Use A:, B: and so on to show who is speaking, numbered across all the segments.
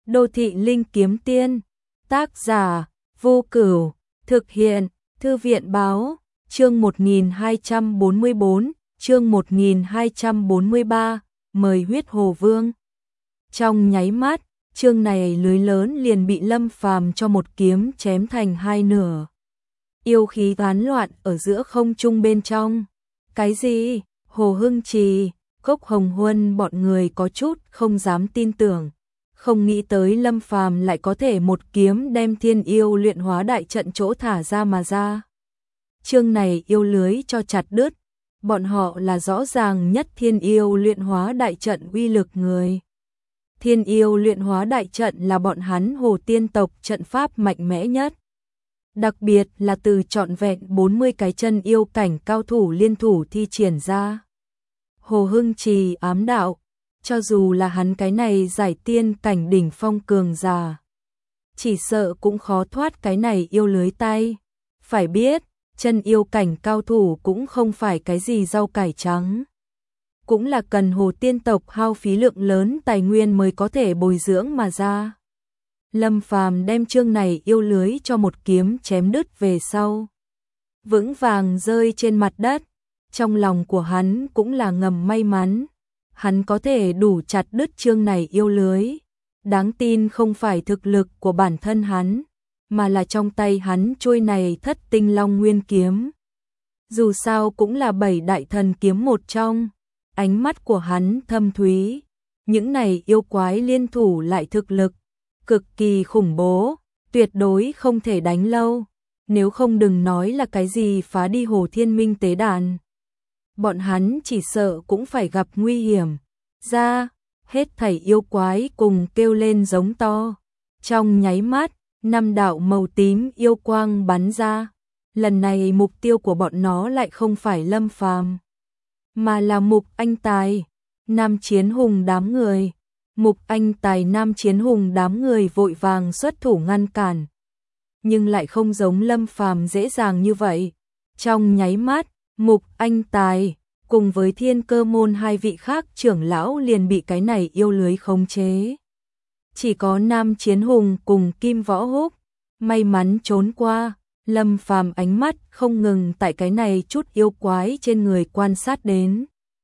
A: Đô thị linh kiếm tiên, tác giả, Vô Cửu, thực hiện, Thư viện báo, chương 1244, chương 1243, mời huyết hồ vương. Trong nháy mắt, chương này lưới lớn liền bị Lâm Phàm cho một kiếm chém thành hai nửa. Yêu khí tán loạn ở giữa không trung bên trong. Cái gì? Hồ Hưng Trì, Cốc Hồng Huân bọn người có chút không dám tin tưởng. Không nghĩ tới Lâm Phàm lại có thể một kiếm đem thiên yêu luyện hóa đại trận chỗ thả ra mà ra. Chương này yêu lưới cho chặt đứt, bọn họ là rõ ràng nhất thiên yêu luyện hóa đại trận uy lực người. Thiên yêu luyện hóa đại trận là bọn hắn Hồ Tiên tộc trận pháp mạnh mẽ nhất. Đặc biệt là từ trọn vẹn 40 cái chân yêu cảnh cao thủ liên thủ thi triển ra. Hồ Hưng Trì ám đạo, cho dù là hắn cái này giải tiên cảnh đỉnh phong cường giả, chỉ sợ cũng khó thoát cái này yêu lưới tay. Phải biết, chân yêu cảnh cao thủ cũng không phải cái gì rau cải trắng. Cũng là cần Hồ Tiên tộc hao phí lượng lớn tài nguyên mới có thể bồi dưỡng mà ra. Lâm Phàm đem chương này yêu lưới cho một kiếm chém đứt về sau, vững vàng rơi trên mặt đất. Trong lòng của hắn cũng là ngầm may mắn, hắn có thể đủ chặt đứt chương này yêu lưới. Đáng tin không phải thực lực của bản thân hắn, mà là trong tay hắn trôi này Thất Tinh Long Nguyên kiếm. Dù sao cũng là 7 đại thần kiếm một trong. Ánh mắt của hắn thâm thúy, những này yêu quái liên thủ lại thực lực cực kỳ khủng bố, tuyệt đối không thể đánh lâu, nếu không đừng nói là cái gì phá đi Hồ Thiên Minh tế đàn. Bọn hắn chỉ sợ cũng phải gặp nguy hiểm. Ra, hết thảy yêu quái cùng kêu lên giống to. Trong nháy mắt, 5 đạo màu tím yêu quang bắn ra. Lần này mục tiêu của bọn nó lại không phải Lâm Phàm, mà là Mục Anh Tài, Nam Chiến Hùng đám người. Mục Anh Tài Nam Chiến Hùng đám người vội vàng xuất thủ ngăn cản, nhưng lại không giống Lâm Phàm dễ dàng như vậy. Trong nháy mắt, Mục Anh Tài cùng với Thiên Cơ môn hai vị khác trưởng lão liền bị cái này yêu lưới khống chế. Chỉ có Nam Chiến Hùng cùng Kim Võ Húc may mắn trốn qua. Lâm Phàm ánh mắt không ngừng tại cái này chút yêu quái trên người quan sát đến.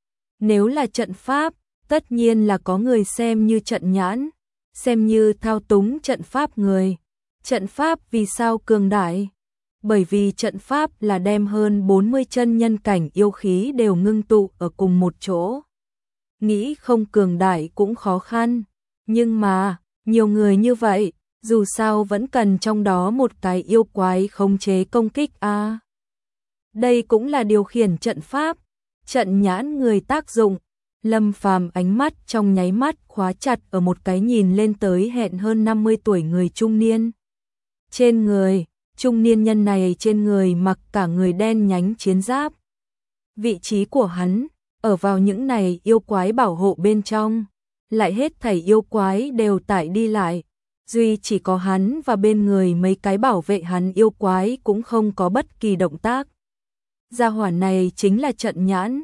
A: Nếu là trận pháp, tất nhiên là có người xem như trận nhãn, xem như thao túng trận pháp người. Trận pháp vì sao cường đại? Bởi vì trận pháp là đem hơn 40 chân nhân cảnh yêu khí đều ngưng tụ ở cùng một chỗ. Nghĩ không cường đại cũng khó khăn, nhưng mà, nhiều người như vậy, dù sao vẫn cần trong đó một cái yêu quái khống chế công kích a. Đây cũng là điều khiển trận pháp, trận nhãn người tác dụng. Lâm Phàm ánh mắt trong nháy mắt khóa chặt ở một cái nhìn lên tới hẹn hơn 50 tuổi người trung niên. Trên người, trung niên nhân này trên người mặc cả người đen nhánh chiến giáp. Vị trí của hắn, ở vào những này yêu quái bảo hộ bên trong, lại hết thảy yêu quái đều tải đi lại. Duy chỉ có hắn và bên người mấy cái bảo vệ hắn yêu quái cũng không có bất kỳ động tác. Gia hỏa này chính là trận nhãn.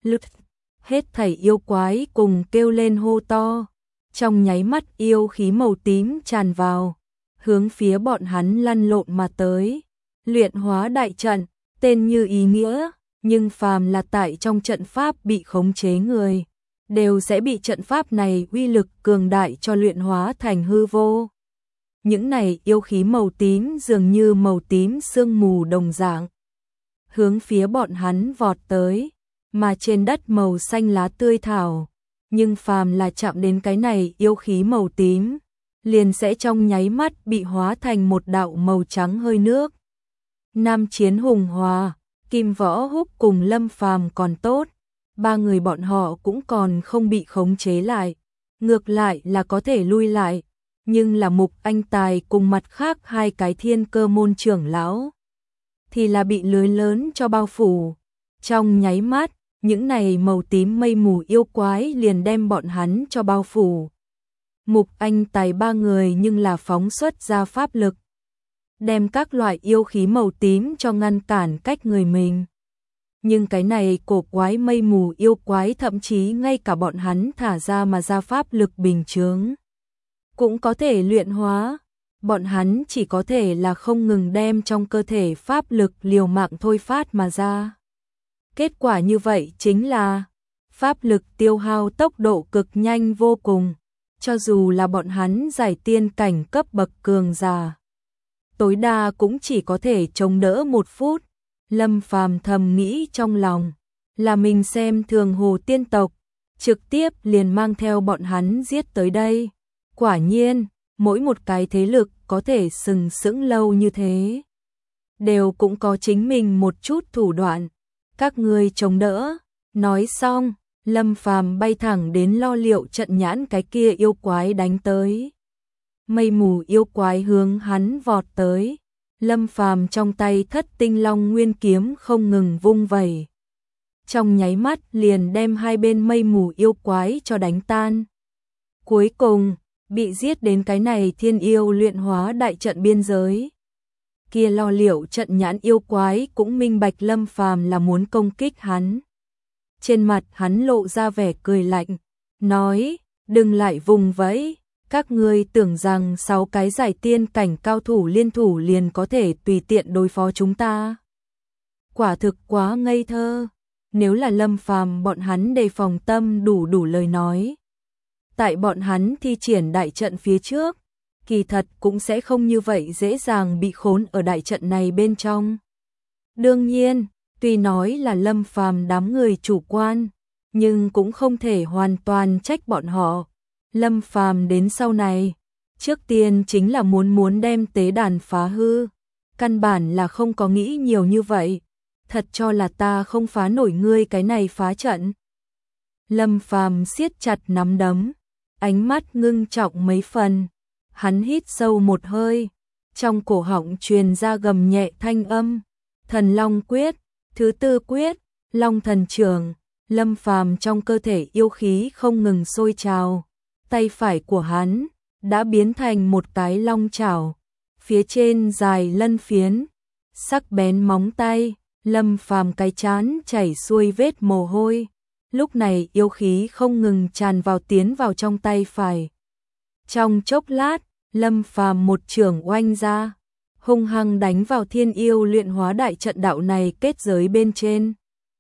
A: Hết thảy yêu quái cùng kêu lên hô to. Trong nháy mắt yêu khí màu tím tràn vào, hướng phía bọn hắn lăn lộn mà tới. Luyện hóa đại trận, tên như ý nghĩa, nhưng phàm là tại trong trận pháp bị khống chế người, đều sẽ bị trận pháp này uy lực cường đại cho luyện hóa thành hư vô. Những này yêu khí màu tím dường như màu tím sương mù đồng dạng, hướng phía bọn hắn vọt tới, mà trên đất màu xanh lá tươi thảo, nhưng phàm là chạm đến cái này yêu khí màu tím, liền sẽ trong nháy mắt bị hóa thành một đạo màu trắng hơi nước. Nam Chiến Hùng Hòa, Kim Võ Húc cùng Lâm Phàm còn tốt, ba người bọn họ cũng còn không bị khống chế lại, ngược lại là có thể lui lại, nhưng là Mục Anh Tài cùng mặt khác hai cái Thiên Cơ môn trưởng lão thì là bị lưới lớn cho bao phủ. Trong nháy mắt, những này màu tím mây mù yêu quái liền đem bọn hắn cho bao phủ. Mục Anh Tài ba người nhưng là phóng xuất ra pháp lực, đem các loại yêu khí màu tím cho ngăn cản cách người mình. Nhưng cái này cổ quái mây mù yêu quái thậm chí ngay cả bọn hắn thả ra mà ra pháp lực bình chướng cũng có thể luyện hóa, bọn hắn chỉ có thể là không ngừng đem trong cơ thể pháp lực liều mạng thôi phát mà ra. Kết quả như vậy chính là pháp lực tiêu hao tốc độ cực nhanh vô cùng, cho dù là bọn hắn giải tiên cảnh cấp bậc cường giả, tối đa cũng chỉ có thể chống đỡ 1 phút. Lâm Phàm thầm nghĩ trong lòng, là mình xem thường Hồ tiên tộc, trực tiếp liền mang theo bọn hắn giết tới đây. Quả nhiên, mỗi một cái thế lực có thể sừng sững lâu như thế, đều cũng có chính mình một chút thủ đoạn. Các ngươi chống đỡ. Nói xong, Lâm Phàm bay thẳng đến Lo Liệu trận nhãn cái kia yêu quái đánh tới. Mây mù yêu quái hướng hắn vọt tới. Lâm Phàm trong tay Thất Tinh Long Nguyên kiếm không ngừng vung vẩy, trong nháy mắt liền đem hai bên mây mù yêu quái cho đánh tan. Cuối cùng, bị giết đến cái này Thiên Yêu luyện hóa đại trận biên giới. Kia Lo Liệu trận nhãn yêu quái cũng minh bạch Lâm Phàm là muốn công kích hắn. Trên mặt hắn lộ ra vẻ cười lạnh, nói, đừng lại vùng vẫy, các ngươi tưởng rằng 6 cái giải tiên cảnh cao thủ liên thủ liền có thể tùy tiện đối phó chúng ta. Quả thực quá ngây thơ, nếu là Lâm Phàm bọn hắn đề phòng tâm đủ lời nói. Tại bọn hắn thi triển đại trận phía trước, kỳ thật cũng sẽ không như vậy dễ dàng bị khốn ở đại trận này bên trong. Đương nhiên, tuy nói là Lâm Phàm đám người chủ quan, nhưng cũng không thể hoàn toàn trách bọn họ. Lâm Phàm đến sau này, trước tiên chính là muốn đem tế đàn phá hư, căn bản là không có nghĩ nhiều như vậy, thật cho là ta không phá nổi ngươi cái này phá trận. Lâm Phàm siết chặt nắm đấm, ánh mắt ngưng trọng mấy phần, hắn hít sâu một hơi, trong cổ họng truyền ra gầm nhẹ thanh âm, Thần Long quyết, thứ 4 quyết, Long Thần Trường. Lâm Phàm trong cơ thể yêu khí không ngừng sôi trào, tay phải của hắn đã biến thành một cái long chảo, phía trên dài lân phiến, sắc bén móng tay. Lâm Phàm cái trán chảy xuôi vết mồ hôi, lúc này yêu khí không ngừng tràn vào tiến vào trong tay phải. Trong chốc lát, Lâm Phàm một chưởng oanh ra, hung hăng đánh vào Thiên Yêu luyện hóa đại trận đạo này kết giới bên trên.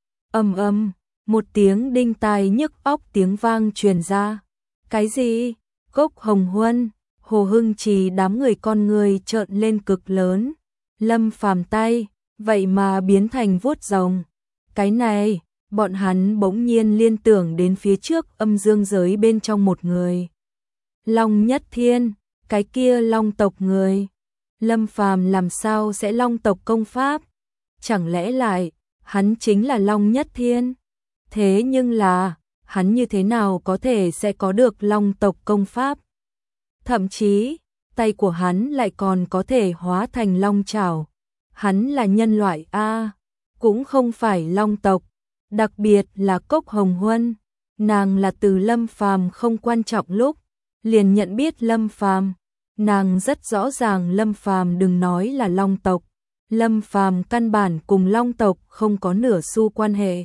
A: Ầm ầm, một tiếng đinh tai nhức óc tiếng vang truyền ra. Cái gì? Cốc Hồng Huân, Hồ Hưng Trì đám người con người trợn lên cực lớn. Lâm Phàm tay vậy mà biến thành vuốt rồng. Cái này, bọn hắn bỗng nhiên liên tưởng đến phía trước âm dương giới bên trong một người. Long Nhất Thiên, cái kia Long tộc người. Lâm Phàm làm sao sẽ Long tộc công pháp? Chẳng lẽ lại, hắn chính là Long Nhất Thiên? Thế nhưng là, hắn như thế nào có thể sẽ có được Long tộc công pháp? Thậm chí, tay của hắn lại còn có thể hóa thành long chảo. Hắn là nhân loại a, cũng không phải Long tộc, đặc biệt là Cốc Hồng Huân, nàng là từ Lâm Phàm không quan trọng lúc liền nhận biết Lâm Phàm, nàng rất rõ ràng Lâm Phàm đừng nói là Long tộc, Lâm Phàm căn bản cùng Long tộc không có nửa xu quan hệ.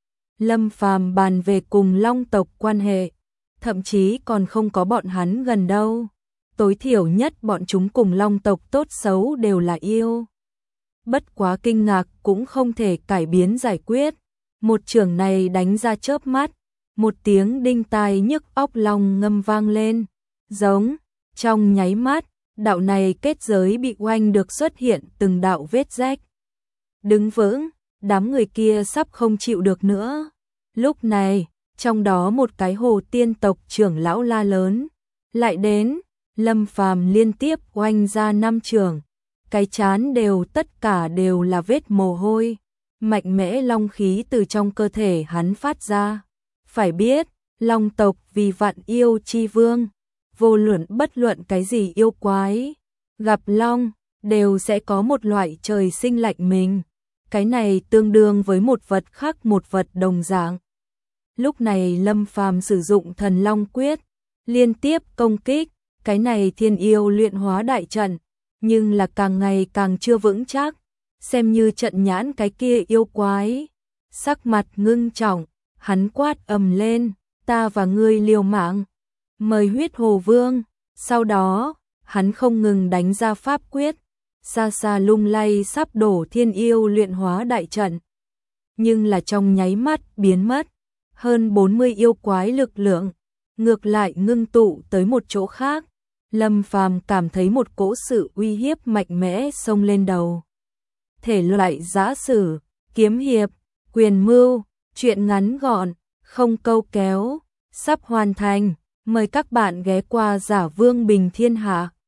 A: Lâm Phàm bàn về cùng Long tộc quan hệ, thậm chí còn không có bọn hắn gần đâu. Tối thiểu nhất bọn chúng cùng Long tộc tốt xấu đều là yêu. Bất quá kinh ngạc cũng không thể cải biến giải quyết. Một chưởng này đánh ra chớp mắt, một tiếng đinh tai nhức óc long ngâm vang lên, giống, trong nháy mắt, đạo này kết giới bị oanh được xuất hiện từng đạo vết rách. Đứng vững, đám người kia sắp không chịu được nữa. Lúc này, trong đó một cái Hồ tiên tộc trưởng lão la lớn, lại đến. Lâm Phàm liên tiếp oanh ra 5 chưởng, cái chán tất cả đều là vết mồ hôi, mạnh mẽ long khí từ trong cơ thể hắn phát ra. Phải biết, Long tộc vì vạn yêu chi vương, vô luận bất luận cái gì yêu quái, gặp long, đều sẽ có một loại trời sinh lạnh mình. Cái này tương đương với một vật khác một vật đồng dạng. Lúc này Lâm Phàm sử dụng Thần Long quyết, liên tiếp công kích cái này Thiên Yêu luyện hóa đại trận, nhưng là càng ngày càng chưa vững chắc, xem như trận nhãn cái kia yêu quái. Sắc mặt ngưng trọng, hắn quát ầm lên, ta và ngươi liều mạng, mời Huyết Hồ Vương, Sau đó, hắn không ngừng đánh ra pháp quyết, xa xa lung lay sắp đổ thiên yêu luyện hóa đại trận. Nhưng là trong nháy mắt biến mất, hơn 40 yêu quái lực lượng, ngược lại ngưng tụ tới một chỗ khác. Lâm Phàm cảm thấy một cỗ sự uy hiếp mạnh mẽ xông lên đầu. Thể loại giã sử, kiếm hiệp, quyền mưu, truyện ngắn gọn, không câu kéo, sắp hoàn thành. Mời các bạn ghé qua Giả Vương Bình Thiên Hạ.